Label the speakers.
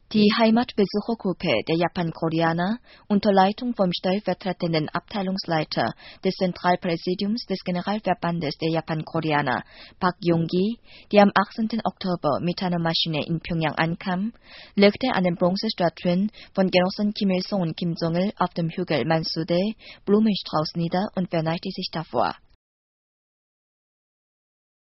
Speaker 1: Die Heimatbesuchergruppe der Japan-Koreaner unter Leitung vom stellvertretenden Abteilungsleiter des Zentralpräsidiums des Generalverbandes der Japan-Koreaner, Park Yong-gi, die am 18. Oktober mit einer Maschine in Pjöngjang ankam, legte an den Bronzestatuen von Genossen Kim Il-sung und Kim Jong-il auf dem Hügel Mansudae Blumenstrauß nieder und verneigte sich davor.